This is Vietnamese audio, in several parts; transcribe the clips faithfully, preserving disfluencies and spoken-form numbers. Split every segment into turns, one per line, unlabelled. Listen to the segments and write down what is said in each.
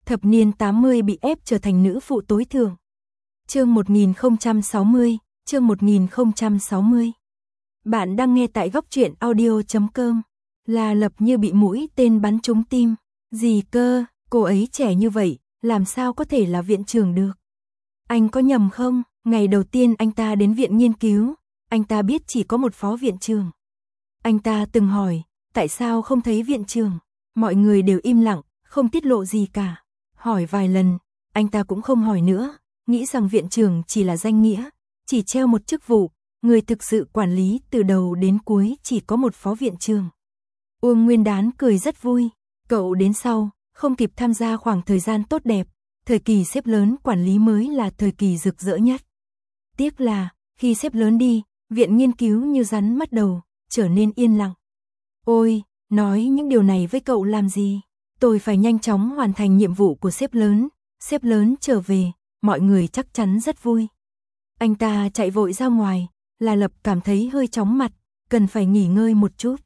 thập niên tám mươi bị ép trở thành nữ phụ tối thượng. Chương một nghìn không trăm sáu mươi, chương một nghìn không trăm sáu mươi. Bạn đang nghe tại góc truyện audio chấm com. La Lập như bị mũi tên bắn trúng tim. Gì cơ, cô ấy trẻ như vậy, làm sao có thể là viện trưởng được? Anh có nhầm không? Ngày đầu tiên anh ta đến viện nghiên cứu, anh ta biết chỉ có một phó viện trưởng. Anh ta từng hỏi, tại sao không thấy viện trưởng? Mọi người đều im lặng, không tiết lộ gì cả. Hỏi vài lần, anh ta cũng không hỏi nữa, nghĩ rằng viện trưởng chỉ là danh nghĩa, chỉ treo một chức vụ, người thực sự quản lý từ đầu đến cuối chỉ có một phó viện trưởng. Uông Nguyên Đán cười rất vui, cậu đến sau, không kịp tham gia khoảng thời gian tốt đẹp, thời kỳ sếp lớn quản lý mới là thời kỳ rực rỡ nhất. Tiếc là, khi sếp lớn đi, viện nghiên cứu như rắn mất đầu, trở nên yên lặng. Ôi, nói những điều này với cậu làm gì? Tôi phải nhanh chóng hoàn thành nhiệm vụ của sếp lớn, sếp lớn trở về, mọi người chắc chắn rất vui. Anh ta chạy vội ra ngoài, La Lập cảm thấy hơi chóng mặt, cần phải nghỉ ngơi một chút.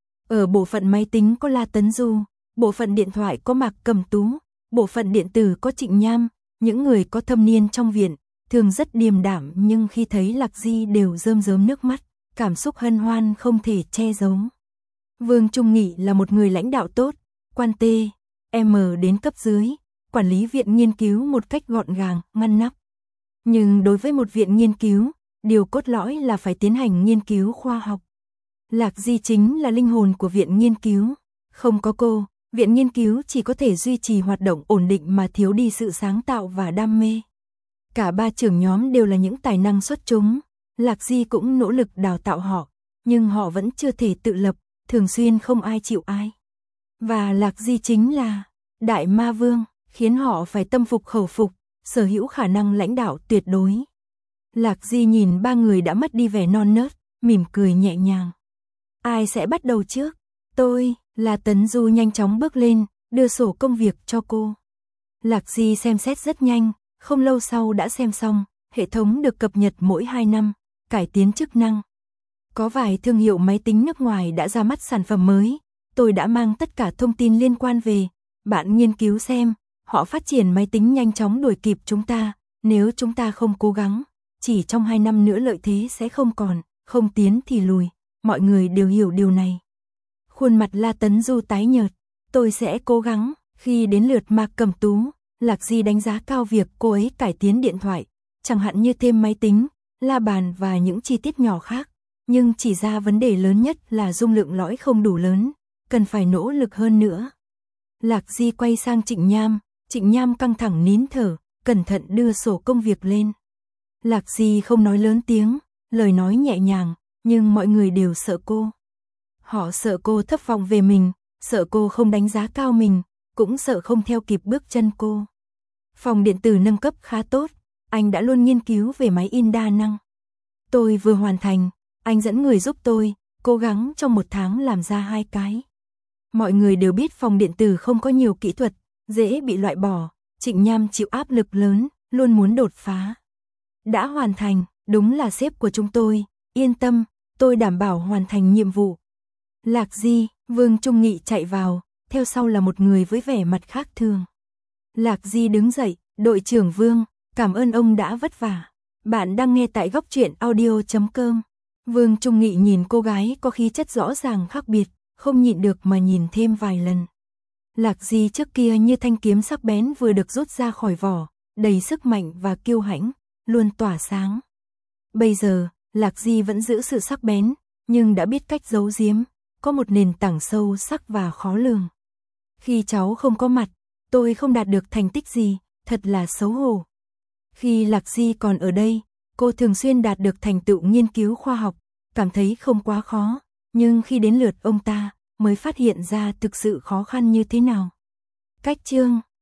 Ở bộ phận máy tính có La Tấn Du, bộ phận điện thoại có Mạc Cẩm Tú, bộ phận điện tử có Trịnh Nham, những người có thâm niên trong viện, thường rất điềm đạm nhưng khi thấy Lạc Di đều rơm rớm nước mắt, cảm xúc hân hoan không thể che giấu. Vương Trung Nghị là một người lãnh đạo tốt, quan T, M đến cấp dưới, quản lý viện nghiên cứu một cách gọn gàng, ngăn nắp. Nhưng đối với một viện nghiên cứu, điều cốt lõi là phải tiến hành nghiên cứu khoa học. Lạc Di chính là linh hồn của viện nghiên cứu. Không có cô, viện nghiên cứu chỉ có thể duy trì hoạt động ổn định mà thiếu đi sự sáng tạo và đam mê. Cả ba trưởng nhóm đều là những tài năng xuất chúng. Lạc Di cũng nỗ lực đào tạo họ, nhưng họ vẫn chưa thể tự lập, thường xuyên không ai chịu ai. Và Lạc Di chính là Đại Ma Vương, khiến họ phải tâm phục khẩu phục, sở hữu khả năng lãnh đạo tuyệt đối. Lạc Di nhìn ba người đã mất đi vẻ non nớt, mỉm cười nhẹ nhàng. Ai sẽ bắt đầu trước? Tôi, La Tấn Du nhanh chóng bước lên, đưa sổ công việc cho cô. Lạc Di xem xét rất nhanh, không lâu sau đã xem xong, hệ thống được cập nhật mỗi hai năm, cải tiến chức năng. Có vài thương hiệu máy tính nước ngoài đã ra mắt sản phẩm mới, tôi đã mang tất cả thông tin liên quan về, bạn nghiên cứu xem, họ phát triển máy tính nhanh chóng đuổi kịp chúng ta, nếu chúng ta không cố gắng, chỉ trong hai năm nữa lợi thế sẽ không còn, không tiến thì lùi, mọi người đều hiểu điều này. Khuôn mặt La Tấn Du tái nhợt, tôi sẽ cố gắng, khi đến lượt Mạc Cẩm Tú, Lạc Di đánh giá cao việc cô ấy cải tiến điện thoại, chẳng hạn như thêm máy tính, la bàn và những chi tiết nhỏ khác, nhưng chỉ ra vấn đề lớn nhất là dung lượng lõi không đủ lớn, cần phải nỗ lực hơn nữa. Lạc Di quay sang Trịnh Nham, Trịnh Nham căng thẳng nín thở, cẩn thận đưa sổ công việc lên. Lạc Di không nói lớn tiếng, lời nói nhẹ nhàng, nhưng mọi người đều sợ cô. Họ sợ cô thất vọng về mình, sợ cô không đánh giá cao mình, cũng sợ không theo kịp bước chân cô. Phòng điện tử nâng cấp khá tốt, anh đã luôn nghiên cứu về máy in đa năng. Tôi vừa hoàn thành, anh dẫn người giúp tôi, cố gắng trong một tháng làm ra hai cái. Mọi người đều biết phòng điện tử không có nhiều kỹ thuật, dễ bị loại bỏ, Trịnh Nham chịu áp lực lớn, luôn muốn đột phá. Đã hoàn thành, đúng là sếp của chúng tôi, yên tâm, tôi đảm bảo hoàn thành nhiệm vụ. Lạc Di, Vương Trung Nghị chạy vào, theo sau là một người với vẻ mặt khác thường. Lạc Di đứng dậy, đội trưởng Vương, cảm ơn ông đã vất vả. Bạn đang nghe tại góc truyện audio chấm com. Vương Trung Nghị nhìn cô gái có khí chất rõ ràng khác biệt, không nhịn được mà nhìn thêm vài lần. Lạc Di trước kia như thanh kiếm sắc bén vừa được rút ra khỏi vỏ, đầy sức mạnh và kiêu hãnh, luôn tỏa sáng. Bây giờ, Lạc Di vẫn giữ sự sắc bén, nhưng đã biết cách giấu giếm, có một nền tảng sâu sắc và khó lường. Khi cháu không có mặt, tôi không đạt được thành tích gì, thật là xấu hổ. Khi Lạc Di còn ở đây, cô thường xuyên đạt được thành tựu nghiên cứu khoa học, cảm thấy không quá khó, nhưng khi đến lượt ông ta, mới phát hiện ra thực sự khó khăn như thế nào. Cách chương,